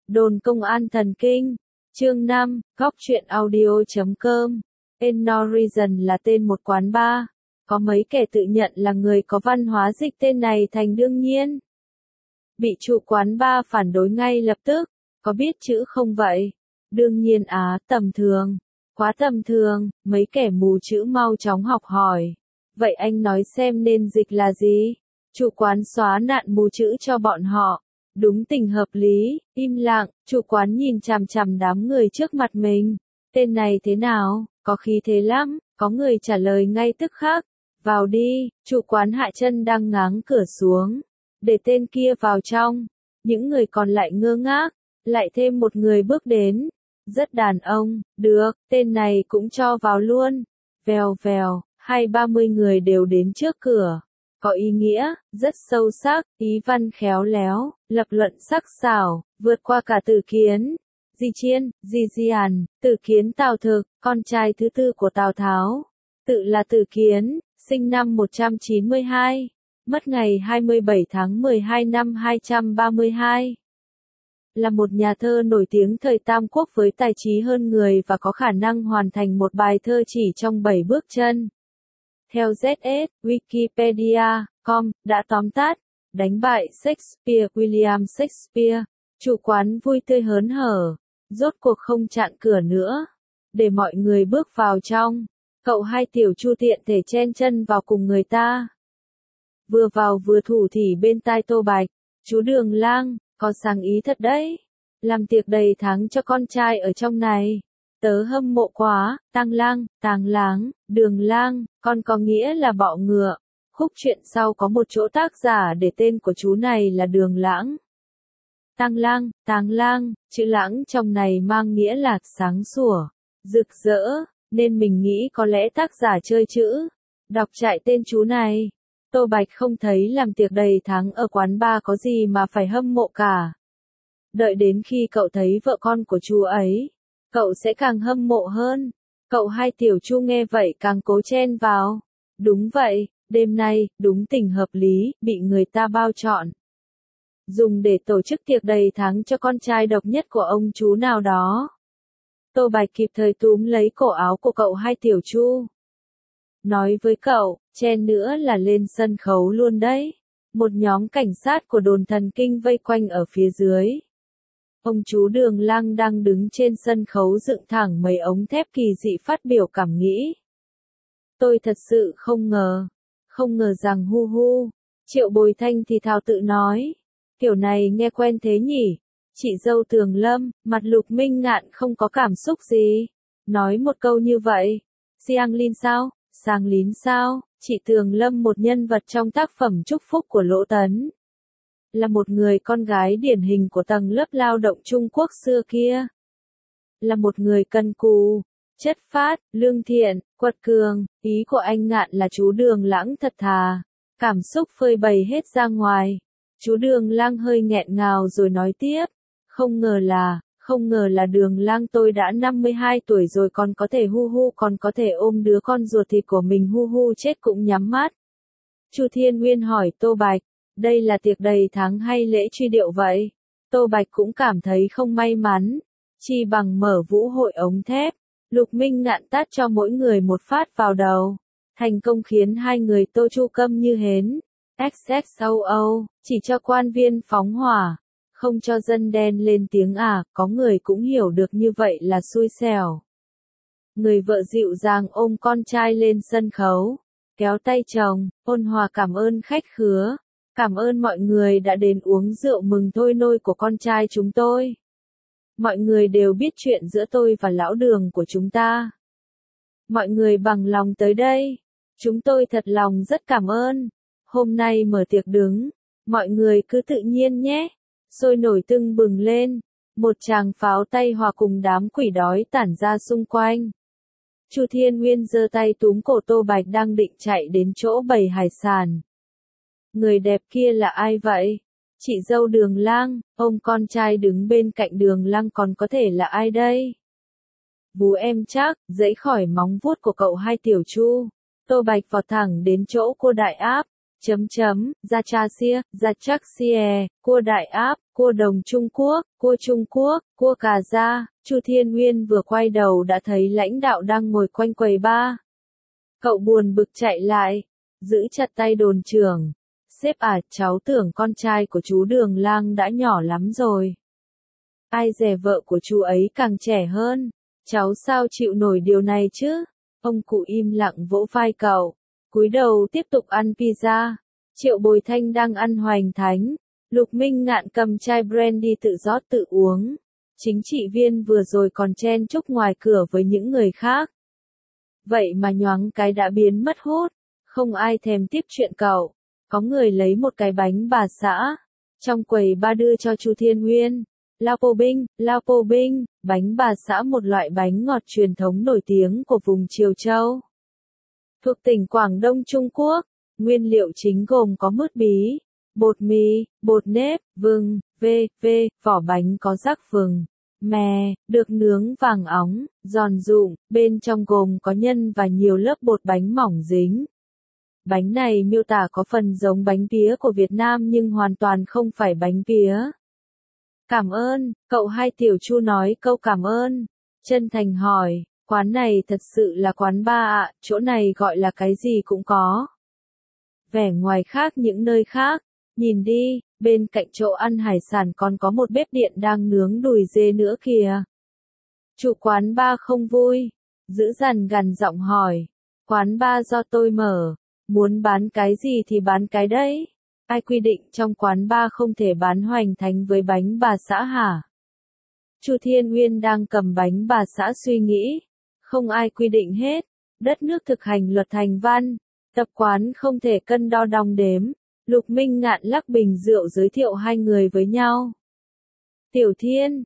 Đồn công an thần kinh. Chương 5, góc truyện audio.com. Enorizon là tên một quán bar. Có mấy kẻ tự nhận là người có văn hóa dịch tên này thành đương nhiên. Bị chủ quán bar phản đối ngay lập tức. Có biết chữ không vậy? Đương nhiên tầm thường. Quá tầm thường, mấy kẻ mù chữ mau chóng học hỏi. Vậy anh nói xem nên dịch là gì? Chủ quán xóa nạn mù chữ cho bọn họ. Đúng tình hợp lý, im lặng, chủ quán nhìn chằm chằm đám người trước mặt mình. Tên này thế nào, có khí thế lắm, có người trả lời ngay tức khắc. Vào đi, chủ quán hạ chân đang ngáng cửa xuống. Để tên kia vào trong. Những người còn lại ngơ ngác, lại thêm một người bước đến. Rất đàn ông, được, tên này cũng cho vào luôn. Vèo vèo, 20-30 người đều đến trước cửa. Có ý nghĩa, rất sâu sắc, ý văn khéo léo, lập luận sắc sảo, vượt qua cả Tử Kiến. Di Chiên, Di Diàn, Tử Kiến Tào Thực, con trai thứ tư của Tào Tháo. Tự là Tử Kiến, sinh năm 192, mất ngày 27 tháng 12 năm 232. Là một nhà thơ nổi tiếng thời Tam Quốc với tài trí hơn người và có khả năng hoàn thành một bài thơ chỉ trong 7 bước chân. Theo ZS, Wikipedia.com, đã tóm tắt, đánh bại Shakespeare William Shakespeare, chủ quán vui tươi hớn hở, rốt cuộc không chặn cửa nữa, để mọi người bước vào trong, cậu hai tiểu Chu tiện thể chen chân vào cùng người ta. Vừa vào vừa thủ thỉ bên tai Tô Bạch, chú Đường Lang, có sáng ý thật đấy, làm tiệc đầy tháng cho con trai ở trong này. Tớ hâm mộ quá, Tàng Láng, Đường Lang, con có nghĩa là bọ ngựa. Khúc truyện sau có một chỗ tác giả để tên của chú này là Đường Lãng. Tàng Lang, chữ lãng trong này mang nghĩa là sáng sủa, rực rỡ, nên mình nghĩ có lẽ tác giả chơi chữ. Đọc chạy tên chú này. Tô Bạch không thấy làm tiệc đầy tháng ở quán bar có gì mà phải hâm mộ cả. Đợi đến khi cậu thấy vợ con của chú ấy, cậu sẽ càng hâm mộ hơn. Cậu hai tiểu Chu nghe vậy càng cố chen vào. Đúng vậy, đêm nay, đúng tình hợp lý, bị người ta bao trọn. Dùng để tổ chức tiệc đầy tháng cho con trai độc nhất của ông chú nào đó. Tô Bạch kịp thời túm lấy cổ áo của cậu hai tiểu Chu. Nói với cậu, chen nữa là lên sân khấu luôn đấy. Một nhóm cảnh sát của đồn thần kinh vây quanh ở phía dưới. Ông chú Đường Lang đang đứng trên sân khấu dựng thẳng mấy ống thép kỳ dị phát biểu cảm nghĩ. Tôi thật sự không ngờ rằng Triệu Bồi Thanh thì thào tự nói. Kiểu này nghe quen thế nhỉ? Chị dâu Tường Lâm, mặt Lục Minh Ngạn không có cảm xúc gì. Nói một câu như vậy. Sang Lín sao? Chị Tường Lâm một nhân vật trong tác phẩm Chúc Phúc của Lỗ Tấn. Là một người con gái điển hình của tầng lớp lao động Trung Quốc xưa kia. Là một người cần cù, chất phác, lương thiện, quật cường, ý của anh Ngạn là chú Đường Lãng thật thà. Cảm xúc phơi bày hết ra ngoài. Chú Đường Lang hơi nghẹn ngào rồi nói tiếp. Không ngờ là Đường Lang tôi đã 52 tuổi rồi còn có thể ôm đứa con ruột thịt của mình chết cũng nhắm mắt. Chu Thiên Nguyên hỏi Tô Bạch. Đây là tiệc đầy tháng hay lễ truy điệu vậy? Tô Bạch cũng cảm thấy không may mắn. Chi bằng mở vũ hội ống thép. Lục Minh Ngạn tát cho mỗi người một phát vào đầu. Thành công khiến hai người Tô Chu câm như hến. XXOO, chỉ cho quan viên phóng hỏa. Không cho dân đen lên tiếng có người cũng hiểu được như vậy là xui xẻo. Người vợ dịu dàng ôm con trai lên sân khấu. Kéo tay chồng, ôn hòa cảm ơn khách khứa. Cảm ơn mọi người đã đến uống rượu mừng thôi nôi của con trai chúng tôi. Mọi người đều biết chuyện giữa tôi và lão Đường của chúng ta. Mọi người bằng lòng tới đây. Chúng tôi thật lòng rất cảm ơn. Hôm nay mở tiệc đứng. Mọi người cứ tự nhiên nhé. Sôi nổi tưng bừng lên. Một tràng pháo tay hòa cùng đám quỷ đói tản ra xung quanh. Chu Thiên Nguyên giơ tay túm cổ Tô Bạch đang định chạy đến chỗ bày hải sản. Người đẹp kia là ai vậy? Chị dâu Đường Lang, ông con trai đứng bên cạnh Đường Lang còn có thể là ai đây? Vú em chắc, dẫy khỏi móng vuốt của cậu hai tiểu Chu. Tô Bạch vọt thẳng đến chỗ cô đại áp. Zachaxie, cua Đại Áp, cua đồng Trung Quốc, cua Cà Gia. Chu Thiên Nguyên vừa quay đầu đã thấy lãnh đạo đang ngồi quanh quầy bar. Cậu buồn bực chạy lại, giữ chặt tay đồn trưởng. Sếp à, cháu tưởng con trai của chú Đường Lang đã nhỏ lắm rồi. Ai dè vợ của chú ấy càng trẻ hơn. Cháu sao chịu nổi điều này chứ? Ông cụ im lặng vỗ vai cậu, cúi đầu tiếp tục ăn pizza. Triệu Bồi Thanh đang ăn hoành thánh. Lục Minh Ngạn cầm chai brandy tự rót tự uống. Chính trị viên vừa rồi còn chen chúc ngoài cửa với những người khác. Vậy mà nhoáng cái đã biến mất hút. Không ai thèm tiếp chuyện cậu. Có người lấy một cái bánh bà xã. Trong quầy ba đưa cho Chu Thiên Nguyên. Lao po binh, bánh bà xã một loại bánh ngọt truyền thống nổi tiếng của vùng Triều Châu. Thuộc tỉnh Quảng Đông Trung Quốc, nguyên liệu chính gồm có mứt bí, bột mì, bột nếp, vừng, vỏ bánh có rắc vừng, mè, được nướng vàng óng, giòn rụm, bên trong gồm có nhân và nhiều lớp bột bánh mỏng dính. Bánh này miêu tả có phần giống bánh pía của Việt Nam nhưng hoàn toàn không phải bánh pía. Cảm ơn, cậu Hai Tiểu Chu nói câu cảm ơn. Chân thành hỏi, quán này thật sự là quán bar ạ, chỗ này gọi là cái gì cũng có. Vẻ ngoài khác những nơi khác, nhìn đi, bên cạnh chỗ ăn hải sản còn có một bếp điện đang nướng đùi dê nữa kìa. Chủ quán bar không vui, giữ dằn gằn giọng hỏi, quán bar do tôi mở, muốn bán cái gì thì bán cái đấy. Ai quy định trong quán bar không thể bán hoành thánh với bánh bà xã hả? Chu Thiên Nguyên đang cầm bánh bà xã suy nghĩ. Không ai quy định hết. Đất nước thực hành luật thành văn. Tập quán không thể cân đo đong đếm. Lục Minh Ngạn lắc bình rượu giới thiệu hai người với nhau. Tiểu Thiên,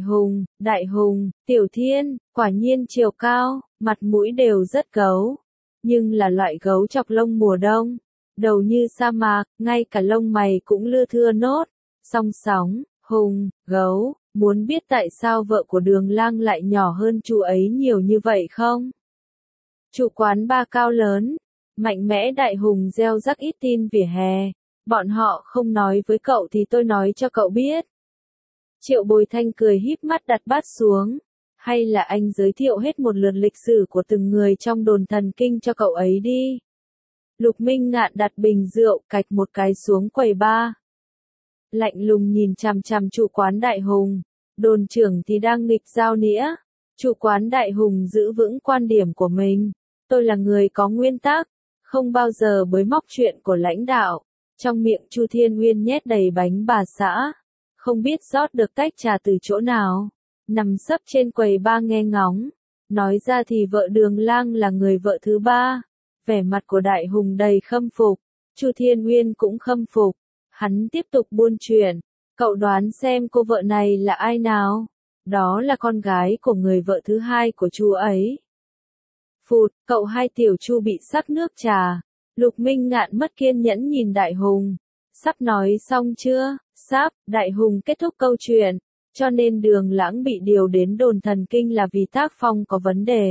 Đại Hùng, Tiểu Thiên, quả nhiên chiều cao, mặt mũi đều rất gấu. Nhưng là loại gấu chọc lông mùa đông. Đầu như sa mạc, ngay cả lông mày cũng lưa thưa nốt. Song sóng, Hùng, gấu, muốn biết tại sao vợ của Đường Lang lại nhỏ hơn chú ấy nhiều như vậy không? Chủ quán bar cao lớn, mạnh mẽ Đại Hùng gieo rắc ít tin vỉa hè. Bọn họ không nói với cậu thì tôi nói cho cậu biết. Triệu Bồi Thanh cười híp mắt đặt bát xuống. Hay là anh giới thiệu hết một lượt lịch sử của từng người trong đồn thần kinh cho cậu ấy đi. Lục Minh Ngạn đặt bình rượu cạch một cái xuống quầy bar. Lạnh lùng nhìn chằm chằm chủ quán Đại Hùng. Đồn trưởng thì đang nghịch dao nĩa. Chủ quán Đại Hùng giữ vững quan điểm của mình. Tôi là người có nguyên tắc, không bao giờ bới móc chuyện của lãnh đạo. Trong miệng Chu Thiên Nguyên nhét đầy bánh bà xã. Không biết rót được tách trà từ chỗ nào. Nằm sấp trên quầy bar nghe ngóng. Nói ra thì vợ Đường Lang là người vợ thứ ba. Vẻ mặt của Đại Hùng đầy khâm phục. Chu Thiên Nguyên cũng khâm phục. Hắn tiếp tục buôn chuyện. Cậu đoán xem cô vợ này là ai nào? Đó là con gái của người vợ thứ hai của chú ấy. Phụt, cậu Hai Tiểu Chu bị sắc nước trà. Lục Minh Ngạn mất kiên nhẫn nhìn Đại Hùng. Sắp nói xong chưa? Sắp, Đại Hùng kết thúc câu chuyện. Cho nên Đường Lãng bị điều đến đồn thần kinh là vì tác phong có vấn đề.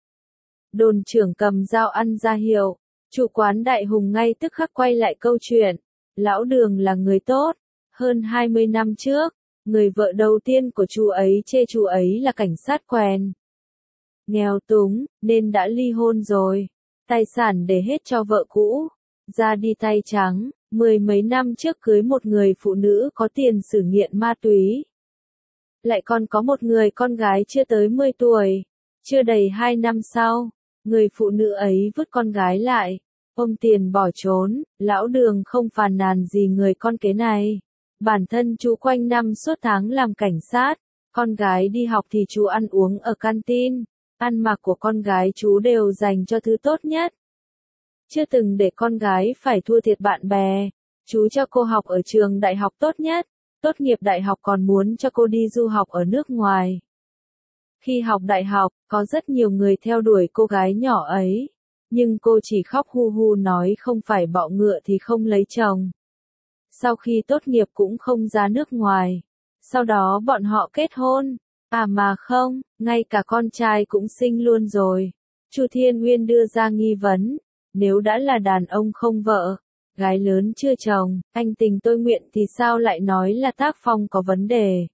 Đồn trưởng cầm dao ăn ra hiệu. Chủ quán Đại Hùng ngay tức khắc quay lại câu chuyện. Lão Đường là người tốt. Hơn 20 năm trước, người vợ đầu tiên của chú ấy chê chú ấy là cảnh sát quèn. Nghèo túng, nên đã ly hôn rồi. Tài sản để hết cho vợ cũ. Ra đi tay trắng, 10 mấy năm trước cưới một người phụ nữ có tiền sử nghiện ma túy. Lại còn có một người con gái chưa tới 10 tuổi. Chưa đầy 2 năm sau, người phụ nữ ấy vứt con gái lại, ôm tiền bỏ trốn. Lão Đường không phàn nàn gì người con kế này. Bản thân chú quanh năm suốt tháng làm cảnh sát, con gái đi học thì chú ăn uống ở canteen, ăn mặc của con gái chú đều dành cho thứ tốt nhất. Chưa từng để con gái phải thua thiệt bạn bè, chú cho cô học ở trường đại học tốt nhất, tốt nghiệp đại học còn muốn cho cô đi du học ở nước ngoài. Khi học đại học, có rất nhiều người theo đuổi cô gái nhỏ ấy, nhưng cô chỉ khóc hu hu nói không phải bọ ngựa thì không lấy chồng. Sau khi tốt nghiệp cũng không ra nước ngoài. Sau đó bọn họ kết hôn. À mà không, ngay cả con trai cũng sinh luôn rồi. Chu Thiên Nguyên đưa ra nghi vấn. Nếu đã là đàn ông không vợ, gái lớn chưa chồng, anh tình tôi nguyện thì sao lại nói là tác phong có vấn đề.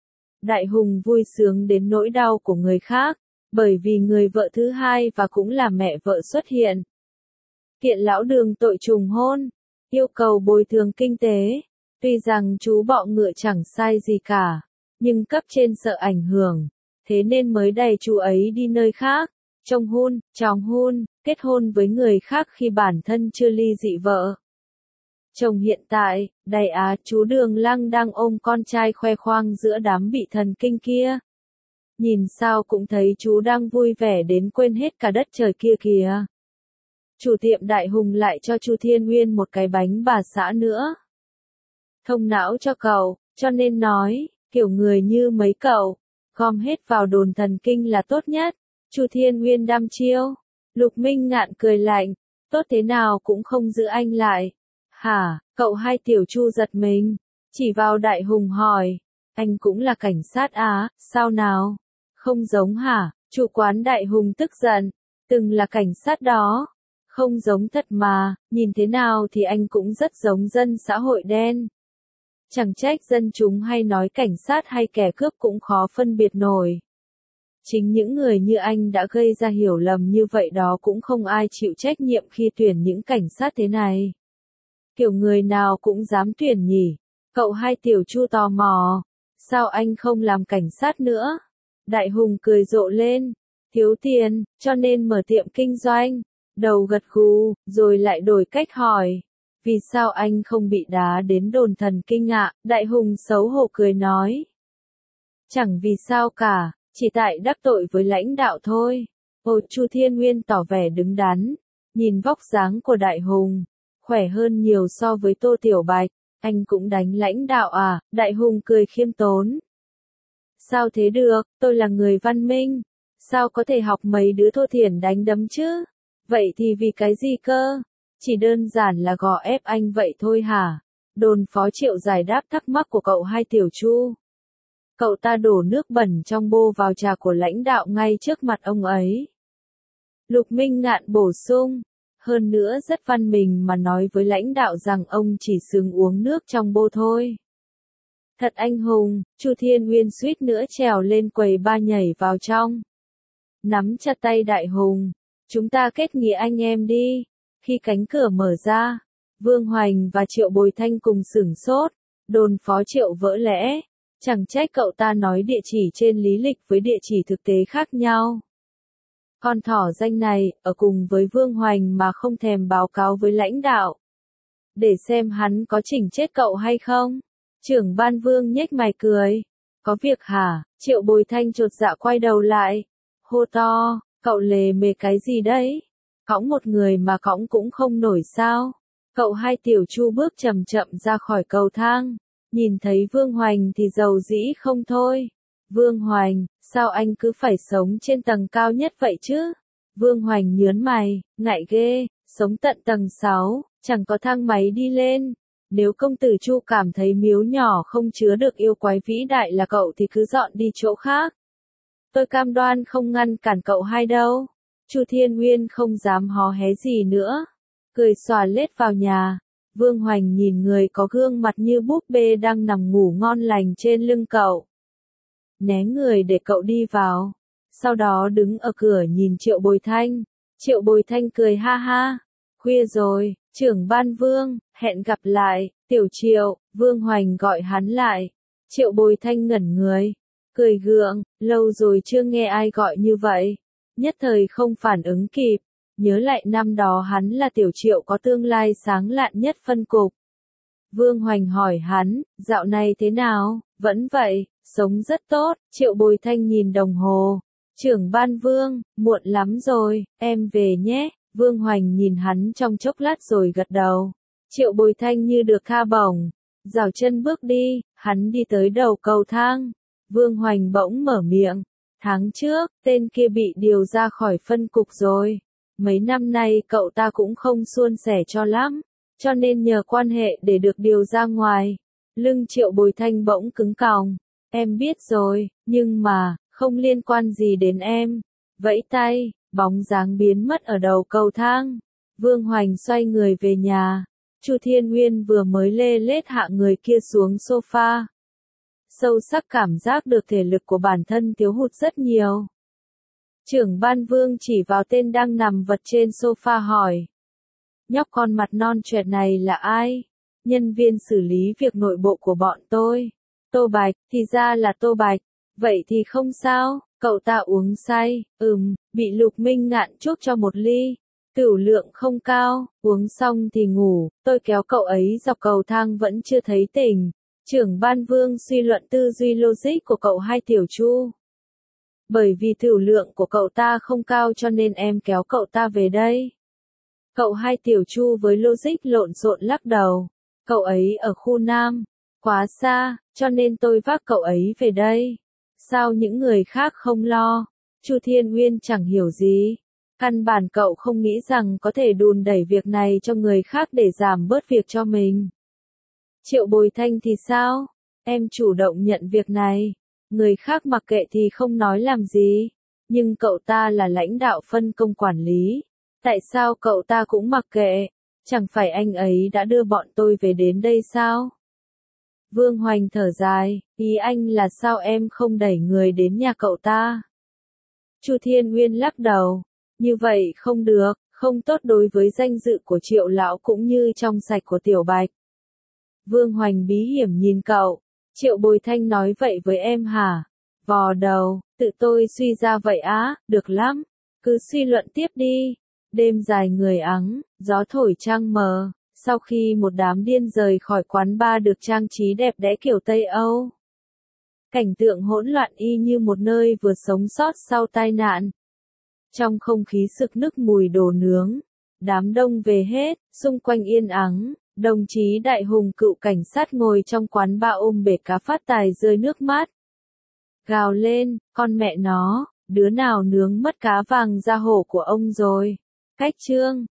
Đại Hùng vui sướng đến nỗi đau của người khác, bởi vì người vợ thứ hai và cũng là mẹ vợ xuất hiện. Kiện lão Đường tội trùng hôn, yêu cầu bồi thường kinh tế. Tuy rằng chú bọ ngựa chẳng sai gì cả, nhưng cấp trên sợ ảnh hưởng, thế nên mới đẩy chú ấy đi nơi khác, trông hôn, chóng hôn, kết hôn với người khác khi bản thân chưa ly dị vợ. Chồng hiện tại, đầy chú Đường Lăng đang ôm con trai khoe khoang giữa đám bị thần kinh kia. Nhìn sao cũng thấy chú đang vui vẻ đến quên hết cả đất trời kia kìa. Chủ tiệm Đại Hùng lại cho Chu Thiên Nguyên một cái bánh bà xã nữa. Thông não cho cậu, cho nên nói, kiểu người như mấy cậu, gom hết vào đồn thần kinh là tốt nhất. Chu Thiên Nguyên đăm chiêu. Lục Minh Ngạn cười lạnh, tốt thế nào cũng không giữ anh lại. Hả, cậu hai tiểu Chu giật mình, chỉ vào Đại Hùng hỏi, anh cũng là cảnh sát sao nào? Không giống hả? Chủ quán Đại Hùng tức giận, từng là cảnh sát đó. Không giống thật mà, nhìn thế nào thì anh cũng rất giống dân xã hội đen. Chẳng trách dân chúng hay nói cảnh sát hay kẻ cướp cũng khó phân biệt nổi. Chính những người như anh đã gây ra hiểu lầm như vậy đó cũng không ai chịu trách nhiệm khi tuyển những cảnh sát thế này. Kiểu người nào cũng dám tuyển nhỉ? Cậu hai tiểu Chu tò mò, sao anh không làm cảnh sát nữa? Đại Hùng cười rộ lên, thiếu tiền, cho nên mở tiệm kinh doanh. Đầu gật gù, rồi lại đổi cách hỏi. Vì sao anh không bị đá đến đồn thần kinh ạ? Đại Hùng xấu hổ cười nói. Chẳng vì sao cả, chỉ tại đắc tội với lãnh đạo thôi. Ồ, Chu Thiên Nguyên tỏ vẻ đứng đắn, nhìn vóc dáng của Đại Hùng, khỏe hơn nhiều so với Tô Tiểu Bạch, anh cũng đánh lãnh đạo à? Đại Hùng cười khiêm tốn. Sao thế được, tôi là người văn minh, sao có thể học mấy đứa thô thiển đánh đấm chứ? Vậy thì vì cái gì cơ? Chỉ đơn giản là gò ép anh vậy thôi hả? Đồn phó Triệu giải đáp thắc mắc của cậu hai tiểu Chu. Cậu ta đổ nước bẩn trong bô vào trà của lãnh đạo ngay trước mặt ông ấy. Lục Minh Ngạn bổ sung, hơn nữa rất văn mình mà nói với lãnh đạo rằng ông chỉ xứng uống nước trong bô thôi. Thật anh hùng, Chu Thiên Nguyên suýt nữa trèo lên quầy ba nhảy vào trong. Nắm chặt tay Đại Hùng, chúng ta kết nghĩa anh em đi. Khi cánh cửa mở ra, Vương Hoành và Triệu Bồi Thanh cùng sửng sốt, đồn phó Triệu vỡ lẽ, chẳng trách cậu ta nói địa chỉ trên lý lịch với địa chỉ thực tế khác nhau. Con thỏ danh này, ở cùng với Vương Hoành mà không thèm báo cáo với lãnh đạo. Để xem hắn có chỉnh chết cậu hay không? Trưởng ban Vương nhếch mày cười. Có việc hả? Triệu Bồi Thanh chột dạ quay đầu lại. Hô to, cậu lề mề cái gì đấy? Cõng một người mà cõng cũng không nổi sao? Cậu hai tiểu Chu bước chậm chậm ra khỏi cầu thang. Nhìn thấy Vương Hoành thì giàu dĩ không thôi. Vương Hoành, sao anh cứ phải sống trên tầng cao nhất vậy chứ? Vương Hoành nhớn mày, ngại ghê, sống tận tầng 6, chẳng có thang máy đi lên. Nếu công tử Chu cảm thấy miếu nhỏ không chứa được yêu quái vĩ đại là cậu thì cứ dọn đi chỗ khác. Tôi cam đoan không ngăn cản cậu hai đâu. Chu Thiên Nguyên không dám hó hé gì nữa. Cười xòa lết vào nhà. Vương Hoành nhìn người có gương mặt như búp bê đang nằm ngủ ngon lành trên lưng cậu. Né người để cậu đi vào. Sau đó đứng ở cửa nhìn Triệu Bồi Thanh. Triệu Bồi Thanh cười ha ha. Khuya rồi, trưởng ban Vương, hẹn gặp lại, tiểu Triệu. Vương Hoành gọi hắn lại. Triệu Bồi Thanh ngẩn người. Cười gượng, lâu rồi chưa nghe ai gọi như vậy. Nhất thời không phản ứng kịp. Nhớ lại năm đó hắn là tiểu Triệu có tương lai sáng lạn nhất phân cục. Vương Hoành hỏi hắn, dạo này thế nào? Vẫn vậy, sống rất tốt. Triệu Bồi Thanh nhìn đồng hồ. Trưởng ban Vương, muộn lắm rồi, em về nhé. Vương Hoành nhìn hắn trong chốc lát rồi gật đầu. Triệu Bồi Thanh như được tha bổng. Rảo chân bước đi, hắn đi tới đầu cầu thang. Vương Hoành bỗng mở miệng. Tháng trước, tên kia bị điều ra khỏi phân cục rồi. Mấy năm nay cậu ta cũng không suôn sẻ cho lắm. Cho nên nhờ quan hệ để được điều ra ngoài. Lưng Triệu Bồi Thanh bỗng cứng còng. Em biết rồi, nhưng mà, không liên quan gì đến em. Vẫy tay, bóng dáng biến mất ở đầu cầu thang. Vương Hoành xoay người về nhà. Chu Thiên Nguyên vừa mới lê lết hạ người kia xuống sofa. Sâu sắc cảm giác được thể lực của bản thân thiếu hụt rất nhiều. Trưởng ban Vương chỉ vào tên đang nằm vật trên sofa hỏi. Nhóc con mặt non choẹt này là ai? Nhân viên xử lý việc nội bộ của bọn tôi. Tô Bạch, thì ra là Tô Bạch. Vậy thì không sao, cậu ta uống say, bị Lục Minh Ngạn chuốc cho một ly. Tửu lượng không cao, uống xong thì ngủ, tôi kéo cậu ấy dọc cầu thang vẫn chưa thấy tỉnh. Trưởng ban Vương suy luận tư duy logic của cậu hai Tiểu Chu. Bởi vì tửu lượng của cậu ta không cao cho nên em kéo cậu ta về đây. Cậu hai Tiểu Chu với logic lộn xộn lắc đầu. Cậu ấy ở khu Nam, quá xa, cho nên tôi vác cậu ấy về đây. Sao những người khác không lo? Chu Thiên Nguyên chẳng hiểu gì. Căn bản cậu không nghĩ rằng có thể đùn đẩy việc này cho người khác để giảm bớt việc cho mình. Triệu Bồi Thanh thì sao? Em chủ động nhận việc này. Người khác mặc kệ thì không nói làm gì. Nhưng cậu ta là lãnh đạo phân công quản lý. Tại sao cậu ta cũng mặc kệ? Chẳng phải anh ấy đã đưa bọn tôi về đến đây sao? Vương Hoành thở dài, ý anh là sao em không đẩy người đến nhà cậu ta? Chu Thiên Nguyên lắc đầu, như vậy không được, không tốt đối với danh dự của Triệu lão cũng như trong sạch của Tiểu Bạch. Vương Hoành bí hiểm nhìn cậu, Triệu Bồi Thanh nói vậy với em hả? Vò đầu, tự tôi suy ra vậy á, được lắm, cứ suy luận tiếp đi. Đêm dài người ắng, gió thổi trăng mờ, sau khi một đám điên rời khỏi quán bar được trang trí đẹp đẽ kiểu Tây Âu. Cảnh tượng hỗn loạn y như một nơi vừa sống sót sau tai nạn. Trong không khí sực nức mùi đồ nướng, đám đông về hết, xung quanh yên ắng, đồng chí Đại Hùng cựu cảnh sát ngồi trong quán bar ôm bể cá phát tài rơi nước mắt. Gào lên, con mẹ nó, đứa nào nướng mất cá vàng da hổ của ông rồi. Cách chương